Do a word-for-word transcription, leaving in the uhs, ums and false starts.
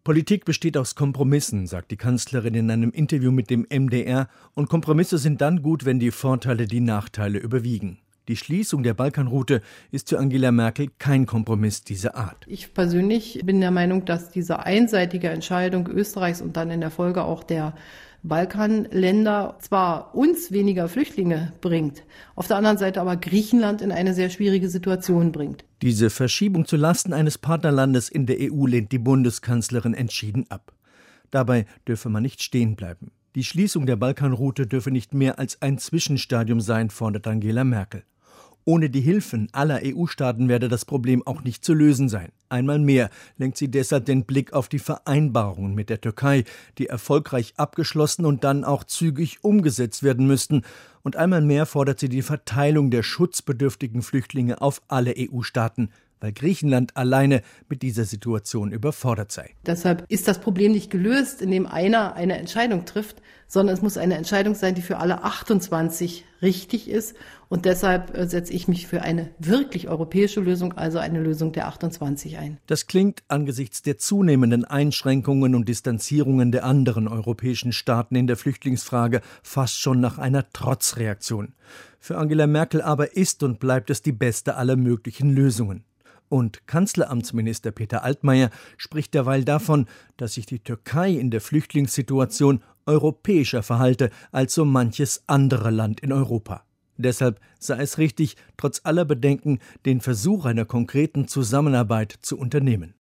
Politik besteht aus Kompromissen, sagt die Kanzlerin in einem Interview mit dem M D R, und Kompromisse sind dann gut, wenn die Vorteile die Nachteile überwiegen. Die Schließung der Balkanroute ist für Angela Merkel kein Kompromiss dieser Art. Ich persönlich bin der Meinung, dass diese einseitige Entscheidung Österreichs und dann in der Folge auch der Balkanländer zwar uns weniger Flüchtlinge bringt, auf der anderen Seite aber Griechenland in eine sehr schwierige Situation bringt. Diese Verschiebung zu Lasten eines Partnerlandes in der E U lehnt die Bundeskanzlerin entschieden ab. Dabei dürfe man nicht stehen bleiben. Die Schließung der Balkanroute dürfe nicht mehr als ein Zwischenstadium sein, fordert Angela Merkel. Ohne die Hilfen aller E U-Staaten werde das Problem auch nicht zu lösen sein. Einmal mehr lenkt sie deshalb den Blick auf die Vereinbarungen mit der Türkei, die erfolgreich abgeschlossen und dann auch zügig umgesetzt werden müssten. Und einmal mehr fordert sie die Verteilung der schutzbedürftigen Flüchtlinge auf alle E U-Staaten, weil Griechenland alleine mit dieser Situation überfordert sei. Deshalb ist das Problem nicht gelöst, indem einer eine Entscheidung trifft, sondern es muss eine Entscheidung sein, die für alle achtundzwanzig richtig ist. Und deshalb setze ich mich für eine wirklich europäische Lösung, also eine Lösung der achtundzwanzig ein. Das klingt angesichts der zunehmenden Einschränkungen und Distanzierungen der anderen europäischen Staaten in der Flüchtlingsfrage fast schon nach einer Trotzreaktion. Für Angela Merkel aber ist und bleibt es die beste aller möglichen Lösungen. Und Kanzleramtsminister Peter Altmaier spricht derweil davon, dass sich die Türkei in der Flüchtlingssituation europäischer verhalte als so manches andere Land in Europa. Deshalb sei es richtig, trotz aller Bedenken den Versuch einer konkreten Zusammenarbeit zu unternehmen.